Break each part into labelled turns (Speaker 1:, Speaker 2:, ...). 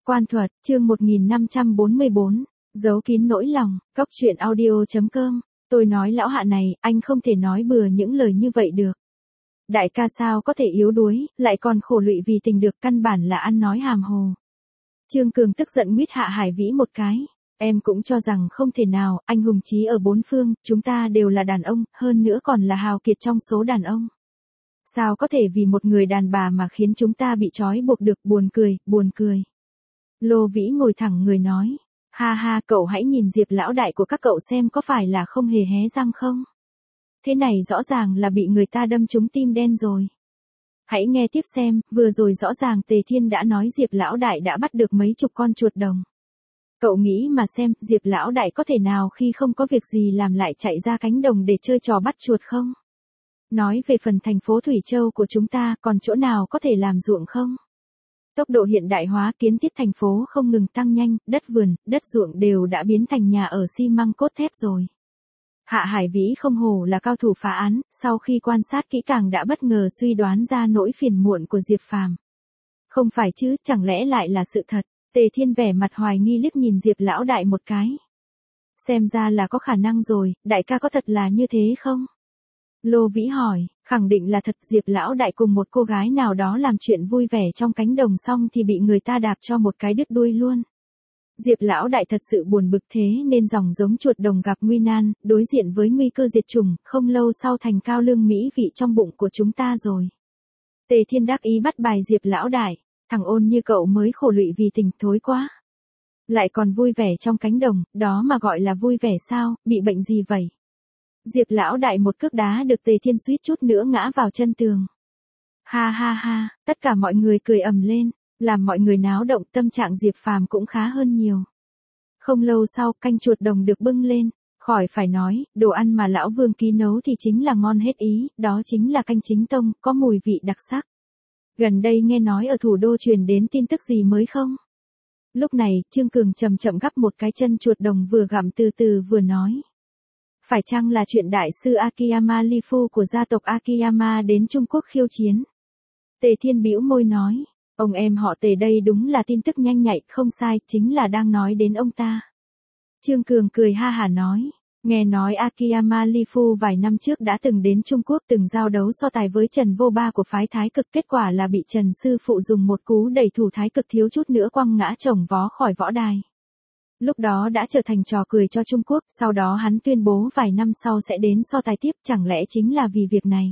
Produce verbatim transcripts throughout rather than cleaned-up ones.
Speaker 1: Quan thuật, chương một nghìn năm trăm bốn mươi bốn, giấu kín nỗi lòng, Cóc truyện audio chấm com. Tôi nói lão Hạ này, anh không thể nói bừa những lời như vậy được. Đại ca sao có thể yếu đuối, lại còn khổ lụy vì tình được, căn bản là ăn nói hàm hồ. Trương Cường tức giận nguyết Hạ Hải Vĩ một cái. Em cũng cho rằng không thể nào, anh hùng chí ở bốn phương, chúng ta đều là đàn ông, hơn nữa còn là hào kiệt trong số đàn ông. Sao có thể vì một người đàn bà mà khiến chúng ta bị trói buộc được, buồn cười, buồn cười. Lô Vĩ ngồi thẳng người nói, ha ha, cậu hãy nhìn Diệp lão đại của các cậu xem có phải là không hề hé răng không? Thế này rõ ràng là bị người ta đâm trúng tim đen rồi. Hãy nghe tiếp xem, vừa rồi rõ ràng Tề Thiên đã nói Diệp lão đại đã bắt được mấy chục con chuột đồng. Cậu nghĩ mà xem, Diệp lão đại có thể nào khi không có việc gì làm lại chạy ra cánh đồng để chơi trò bắt chuột không? Nói về phần thành phố Thủy Châu của chúng ta, còn chỗ nào có thể làm ruộng không? Tốc độ hiện đại hóa kiến thiết thành phố không ngừng tăng nhanh, đất vườn, đất ruộng đều đã biến thành nhà ở xi măng cốt thép rồi. Hạ Hải Vĩ không hổ là cao thủ phá án, sau khi quan sát kỹ càng đã bất ngờ suy đoán ra nỗi phiền muộn của Diệp Phàm. Không phải chứ, chẳng lẽ lại là sự thật? Tề Thiên vẻ mặt hoài nghi liếc nhìn Diệp lão đại một cái. Xem ra là có khả năng rồi, đại ca có thật là như thế không? Lô Vĩ hỏi, khẳng định là thật. Diệp lão đại cùng một cô gái nào đó làm chuyện vui vẻ trong cánh đồng xong thì bị người ta đạp cho một cái đứt đuôi luôn. Diệp lão đại thật sự buồn bực, thế nên dòng giống chuột đồng gặp nguy nan, đối diện với nguy cơ diệt chủng, không lâu sau thành cao lương mỹ vị trong bụng của chúng ta rồi. Tề Thiên đắc ý bắt bài Diệp lão đại, thằng ôn như cậu mới khổ lụy vì tình, thối quá. Lại còn vui vẻ trong cánh đồng, đó mà gọi là vui vẻ sao, bị bệnh gì vậy? Diệp lão đại một cước đá được Tề Thiên suýt chút nữa ngã vào chân tường. Ha ha ha, tất cả mọi người cười ầm lên, làm mọi người náo động, tâm trạng Diệp Phàm cũng khá hơn nhiều. Không lâu sau, canh chuột đồng được bưng lên, khỏi phải nói, đồ ăn mà lão Vương Ký nấu thì chính là ngon hết ý, đó chính là canh chính tông, có mùi vị đặc sắc. Gần đây nghe nói ở thủ đô truyền đến tin tức gì mới không? Lúc này, Trương Cường chậm chậm gắp một cái chân chuột đồng vừa gặm từ từ vừa nói. Phải chăng là chuyện đại sư Akiyama Lifu của gia tộc Akiyama đến Trung Quốc khiêu chiến? Tề Thiên bĩu môi nói, ông em họ Tề đây đúng là tin tức nhanh nhạy, không sai, chính là đang nói đến ông ta. Trương Cường cười ha hả nói, nghe nói Akiyama Lifu vài năm trước đã từng đến Trung Quốc, từng giao đấu so tài với Trần Vô Ba của phái Thái Cực, kết quả là bị Trần sư phụ dùng một cú đẩy thủ Thái Cực thiếu chút nữa quăng ngã chồng vó khỏi võ đài. Lúc đó đã trở thành trò cười cho Trung Quốc, sau đó hắn tuyên bố vài năm sau sẽ đến so tài tiếp, chẳng lẽ chính là vì việc này?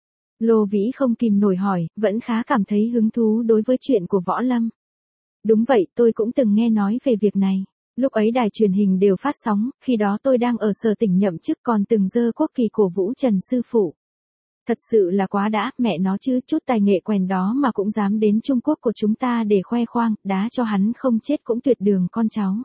Speaker 1: Lô Vĩ không kìm nổi hỏi, vẫn khá cảm thấy hứng thú đối với chuyện của Võ Lâm. Đúng vậy, tôi cũng từng nghe nói về việc này. Lúc ấy đài truyền hình đều phát sóng, khi đó tôi đang ở Sở Tỉnh nhậm chức còn từng giơ quốc kỳ cổ vũ Trần sư phụ. Thật sự là quá đã, mẹ nó chứ, chút tài nghệ quèn đó mà cũng dám đến Trung Quốc của chúng ta để khoe khoang, đá cho hắn không chết cũng tuyệt đường con cháu.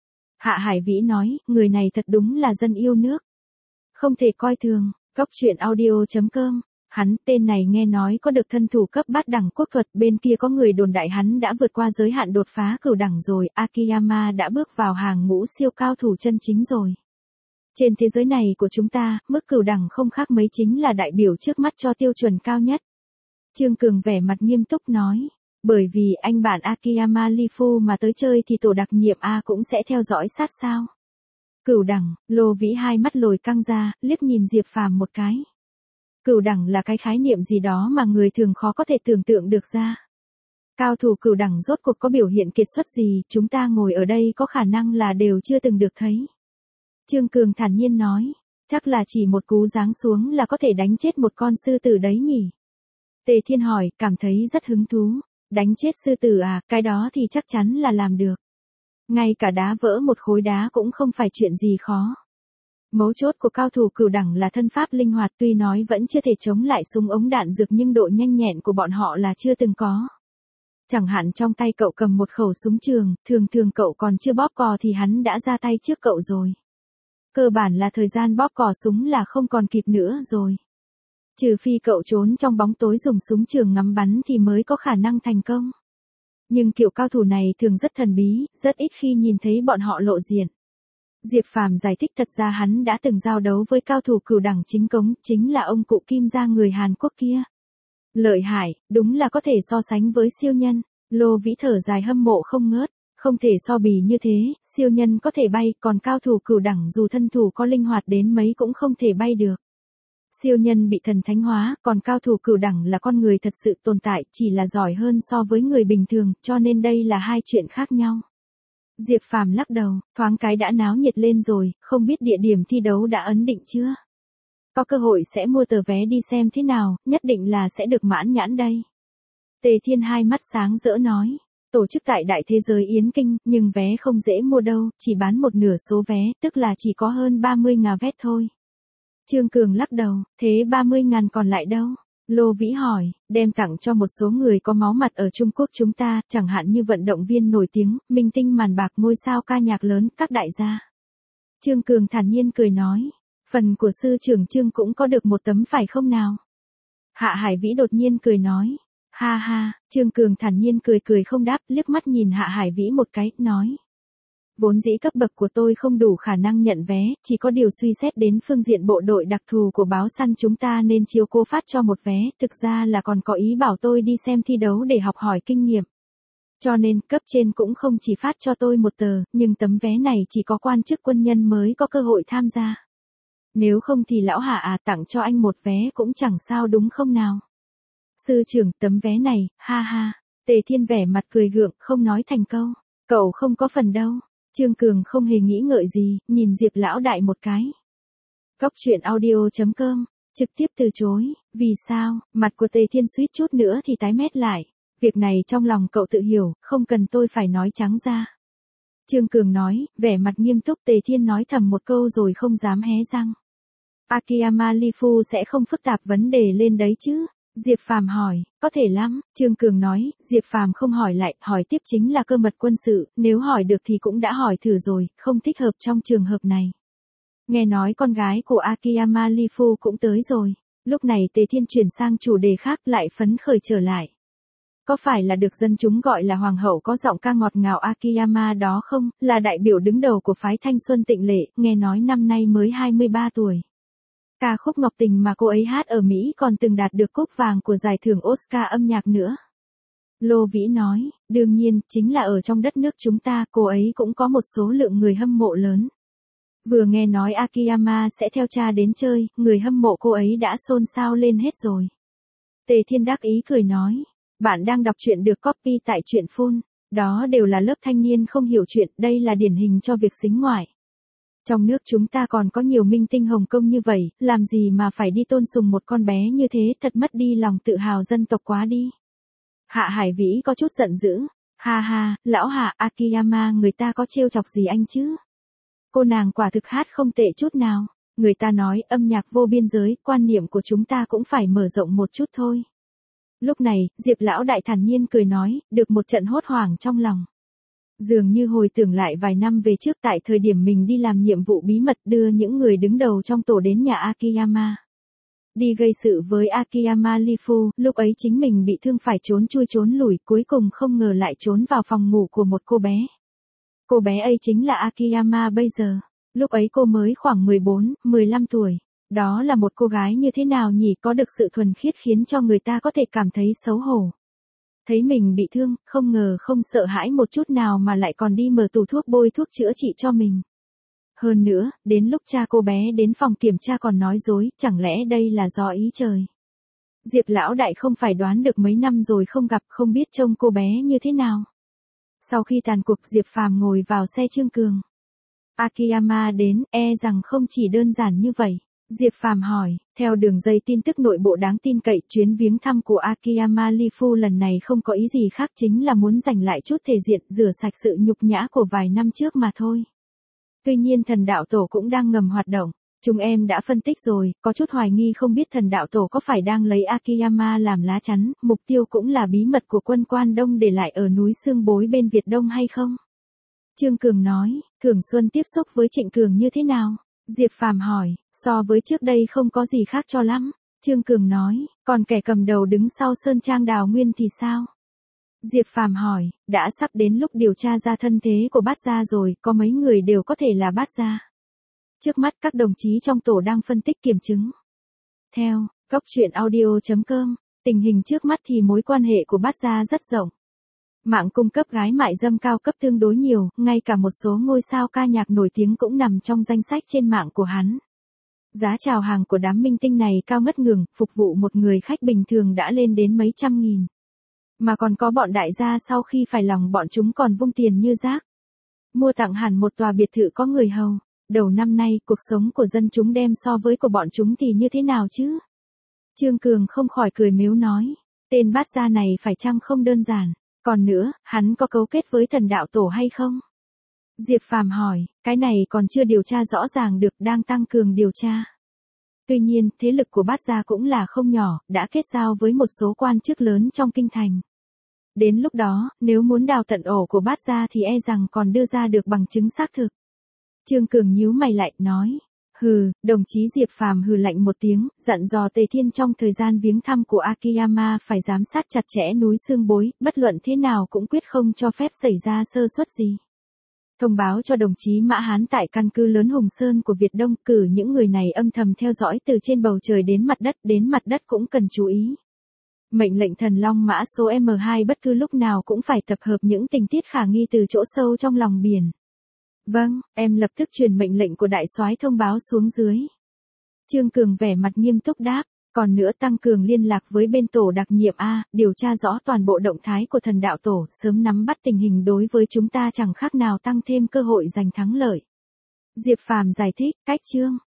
Speaker 1: Hạ Hải Vĩ nói, người này thật đúng là dân yêu nước. Không thể coi thường, Cóc truyện audio chấm com. Hắn, tên này nghe nói có được thân thủ cấp bát đẳng quốc thuật, bên kia có người đồn đại hắn đã vượt qua giới hạn đột phá cửu đẳng rồi, Akiyama đã bước vào hàng ngũ siêu cao thủ chân chính rồi. Trên thế giới này của chúng ta, mức cửu đẳng không khác mấy chính là đại biểu trước mắt cho tiêu chuẩn cao nhất. Trương Cường vẻ mặt nghiêm túc nói, bởi vì anh bạn Akiyama Lifu mà tới chơi thì tổ đặc nhiệm A cũng sẽ theo dõi sát sao. Cửu đẳng, Lô Vĩ hai mắt lồi căng ra, liếc nhìn Diệp Phàm một cái. Cửu đẳng là cái khái niệm gì đó mà người thường khó có thể tưởng tượng được ra. Cao thủ cửu đẳng rốt cuộc có biểu hiện kiệt xuất gì, chúng ta ngồi ở đây có khả năng là đều chưa từng được thấy. Trương Cường thản nhiên nói, chắc là chỉ một cú giáng xuống là có thể đánh chết một con sư tử đấy nhỉ. Tề Thiên hỏi, cảm thấy rất hứng thú, đánh chết sư tử à, cái đó thì chắc chắn là làm được. Ngay cả đá vỡ một khối đá cũng không phải chuyện gì khó. Mấu chốt của cao thủ cửu đẳng là thân pháp linh hoạt, tuy nói vẫn chưa thể chống lại súng ống đạn dược nhưng độ nhanh nhẹn của bọn họ là chưa từng có. Chẳng hạn trong tay cậu cầm một khẩu súng trường, thường thường cậu còn chưa bóp cò thì hắn đã ra tay trước cậu rồi. Cơ bản là thời gian bóp cò súng là không còn kịp nữa rồi. Trừ phi cậu trốn trong bóng tối dùng súng trường ngắm bắn thì mới có khả năng thành công. Nhưng kiểu cao thủ này thường rất thần bí, rất ít khi nhìn thấy bọn họ lộ diện. Diệp Phàm giải thích thật ra hắn đã từng giao đấu với cao thủ cửu đẳng chính cống, chính là ông cụ Kim Gia người Hàn Quốc kia. Lợi hại, đúng là có thể so sánh với siêu nhân. Lô Vĩ thở dài hâm mộ không ngớt. Không thể so bì như thế, siêu nhân có thể bay, còn cao thủ cửu đẳng dù thân thủ có linh hoạt đến mấy cũng không thể bay được. Siêu nhân bị thần thánh hóa, còn cao thủ cửu đẳng là con người thật sự tồn tại, chỉ là giỏi hơn so với người bình thường, cho nên đây là hai chuyện khác nhau. Diệp Phàm lắc đầu, thoáng cái đã náo nhiệt lên rồi, không biết địa điểm thi đấu đã ấn định chưa? Có cơ hội sẽ mua tờ vé đi xem thế nào, nhất định là sẽ được mãn nhãn đây. Tề Thiên hai mắt sáng rỡ nói, tổ chức tại Đại Thế Giới Yến Kinh, nhưng vé không dễ mua đâu, chỉ bán một nửa số vé, tức là chỉ có hơn ba mươi ngàn vé thôi. Trương Cường lắc đầu, thế ba mươi ngàn còn lại đâu? Lô Vĩ hỏi, đem tặng cho một số người có máu mặt ở Trung Quốc chúng ta, chẳng hạn như vận động viên nổi tiếng, minh tinh màn bạc, ngôi sao ca nhạc lớn, các đại gia. Trương Cường thản nhiên cười nói, phần của sư trưởng Trương cũng có được một tấm phải không nào? Hạ Hải Vĩ đột nhiên cười nói, ha ha, Trương Cường thản nhiên cười cười không đáp, liếc mắt nhìn Hạ Hải Vĩ một cái, nói. Vốn dĩ cấp bậc của tôi không đủ khả năng nhận vé, chỉ có điều suy xét đến phương diện bộ đội đặc thù của báo săn chúng ta nên chiếu cố phát cho một vé, thực ra là còn có ý bảo tôi đi xem thi đấu để học hỏi kinh nghiệm. Cho nên cấp trên cũng không chỉ phát cho tôi một tờ, nhưng tấm vé này chỉ có quan chức quân nhân mới có cơ hội tham gia. Nếu không thì lão Hạ à tặng cho anh một vé cũng chẳng sao đúng không nào? Sư trưởng, tấm vé này, ha ha. Tề Thiên vẻ mặt cười gượng, không nói thành câu. Cậu không có phần đâu. Trương Cường không hề nghĩ ngợi gì, nhìn Diệp lão đại một cái. Cóc truyện audio chấm com, trực tiếp từ chối. Vì sao? Mặt của Tề Thiên suýt chút nữa thì tái mét lại. Việc này trong lòng cậu tự hiểu, không cần tôi phải nói trắng ra. Trương Cường nói, vẻ mặt nghiêm túc. Tề Thiên nói thầm một câu rồi không dám hé răng. Akiyama Lifu sẽ không phức tạp vấn đề lên đấy chứ? Diệp Phàm hỏi, có thể lắm, Trương Cường nói. Diệp Phàm không hỏi lại, hỏi tiếp chính là cơ mật quân sự, nếu hỏi được thì cũng đã hỏi thử rồi, không thích hợp trong trường hợp này. Nghe nói con gái của Akiyama Lifu cũng tới rồi. Lúc này Tề Thiên chuyển sang chủ đề khác, lại phấn khởi trở lại. Có phải là được dân chúng gọi là hoàng hậu có giọng ca ngọt ngào Akiyama đó không, là đại biểu đứng đầu của phái thanh xuân tịnh lệ, nghe nói năm nay mới hai mươi ba tuổi. Ca khúc Ngọc Tình mà cô ấy hát ở Mỹ còn từng đạt được cúp vàng của giải thưởng Oscar âm nhạc nữa. Lô Vĩ nói, đương nhiên, chính là ở trong đất nước chúng ta, cô ấy cũng có một số lượng người hâm mộ lớn. Vừa nghe nói Akiyama sẽ theo cha đến chơi, người hâm mộ cô ấy đã xôn xao lên hết rồi. Tề Thiên đắc ý cười nói, bạn đang đọc truyện được copy tại truyện phun, đó đều là lớp thanh niên không hiểu chuyện, đây là điển hình cho việc sính ngoại. Trong nước chúng ta còn có nhiều minh tinh Hồng Kông như vậy, làm gì mà phải đi tôn sùng một con bé như thế, thật mất đi lòng tự hào dân tộc quá đi. Hạ Hải Vĩ có chút giận dữ, ha ha, lão Hạ, Akiyama người ta có trêu chọc gì anh chứ? Cô nàng quả thực hát không tệ chút nào, người ta nói âm nhạc vô biên giới, quan niệm của chúng ta cũng phải mở rộng một chút thôi. Lúc này, Diệp lão đại thản nhiên cười nói, được một trận hốt hoảng trong lòng. Dường như hồi tưởng lại vài năm về trước tại thời điểm mình đi làm nhiệm vụ bí mật đưa những người đứng đầu trong tổ đến nhà Akiyama. Đi gây sự với Akiyama Lifu, lúc ấy chính mình bị thương phải trốn chui trốn lủi, cuối cùng không ngờ lại trốn vào phòng ngủ của một cô bé. Cô bé ấy chính là Akiyama bây giờ. Lúc ấy cô mới khoảng mười bốn, mười lăm tuổi. Đó là một cô gái như thế nào nhỉ, có được sự thuần khiết khiến cho người ta có thể cảm thấy xấu hổ. Thấy mình bị thương, không ngờ không sợ hãi một chút nào mà lại còn đi mở tủ thuốc bôi thuốc chữa trị cho mình. Hơn nữa, đến lúc cha cô bé đến phòng kiểm tra còn nói dối, chẳng lẽ đây là do ý trời. Diệp lão đại không phải đoán được mấy năm rồi không gặp, không biết trông cô bé như thế nào. Sau khi tàn cuộc, Diệp Phàm ngồi vào xe Trương Cường. Akiyama đến, e rằng không chỉ đơn giản như vậy. Diệp Phàm hỏi, theo đường dây tin tức nội bộ đáng tin cậy, chuyến viếng thăm của Akiyama Lifu lần này không có ý gì khác, chính là muốn giành lại chút thể diện, rửa sạch sự nhục nhã của vài năm trước mà thôi. Tuy nhiên thần đạo tổ cũng đang ngầm hoạt động. Chúng em đã phân tích rồi, có chút hoài nghi không biết thần đạo tổ có phải đang lấy Akiyama làm lá chắn, mục tiêu cũng là bí mật của quân Quan Đông để lại ở núi Xương Bối bên Việt Đông hay không? Trương Cường nói, Cường Xuân tiếp xúc với Trịnh Cường như thế nào? Diệp Phàm hỏi, so với trước đây không có gì khác cho lắm. Trương Cường nói, còn kẻ cầm đầu đứng sau Sơn Trang Đào Nguyên thì sao? Diệp Phàm hỏi, đã sắp đến lúc điều tra ra thân thế của Bát Gia rồi, có mấy người đều có thể là Bát Gia. Trước mắt các đồng chí trong tổ đang phân tích kiểm chứng. Theo, cóc truyện audio chấm com, tình hình trước mắt thì mối quan hệ của Bát Gia rất rộng. Mạng cung cấp gái mại dâm cao cấp tương đối nhiều, ngay cả một số ngôi sao ca nhạc nổi tiếng cũng nằm trong danh sách trên mạng của hắn. Giá chào hàng của đám minh tinh này cao ngất ngường, phục vụ một người khách bình thường đã lên đến mấy trăm nghìn. Mà còn có bọn đại gia sau khi phải lòng bọn chúng còn vung tiền như rác. Mua tặng hẳn một tòa biệt thự có người hầu. Đầu năm nay, cuộc sống của dân chúng đem so với của bọn chúng thì như thế nào chứ? Trương Cường không khỏi cười mếu nói. Tên bát gia này phải chăng không đơn giản. Còn nữa, hắn có cấu kết với thần đạo tổ hay không? Diệp Phàm hỏi, cái này còn chưa điều tra rõ ràng được, đang tăng cường điều tra. Tuy nhiên, thế lực của bát gia cũng là không nhỏ, đã kết giao với một số quan chức lớn trong kinh thành. Đến lúc đó, nếu muốn đào tận ổ của bát gia thì e rằng còn đưa ra được bằng chứng xác thực. Trương Cường nhíu mày lại, nói. Hừ, đồng chí Diệp Phàm hừ lạnh một tiếng, dặn dò Tề Thiên trong thời gian viếng thăm của Akiyama phải giám sát chặt chẽ núi xương bối, bất luận thế nào cũng quyết không cho phép xảy ra sơ suất gì. Thông báo cho đồng chí Mã Hán tại căn cứ lớn Hùng Sơn của Việt Đông, cử những người này âm thầm theo dõi từ trên bầu trời đến mặt đất, đến mặt đất cũng cần chú ý. Mệnh lệnh thần long mã số M hai bất cứ lúc nào cũng phải tập hợp những tình tiết khả nghi từ chỗ sâu trong lòng biển. Vâng, em lập tức truyền mệnh lệnh của đại soái thông báo xuống dưới. Trương Cường vẻ mặt nghiêm túc đáp, còn nữa tăng cường liên lạc với bên tổ đặc nhiệm A, điều tra rõ toàn bộ động thái của thần đạo tổ, sớm nắm bắt tình hình đối với chúng ta chẳng khác nào tăng thêm cơ hội giành thắng lợi. Diệp Phàm giải thích, cách chương.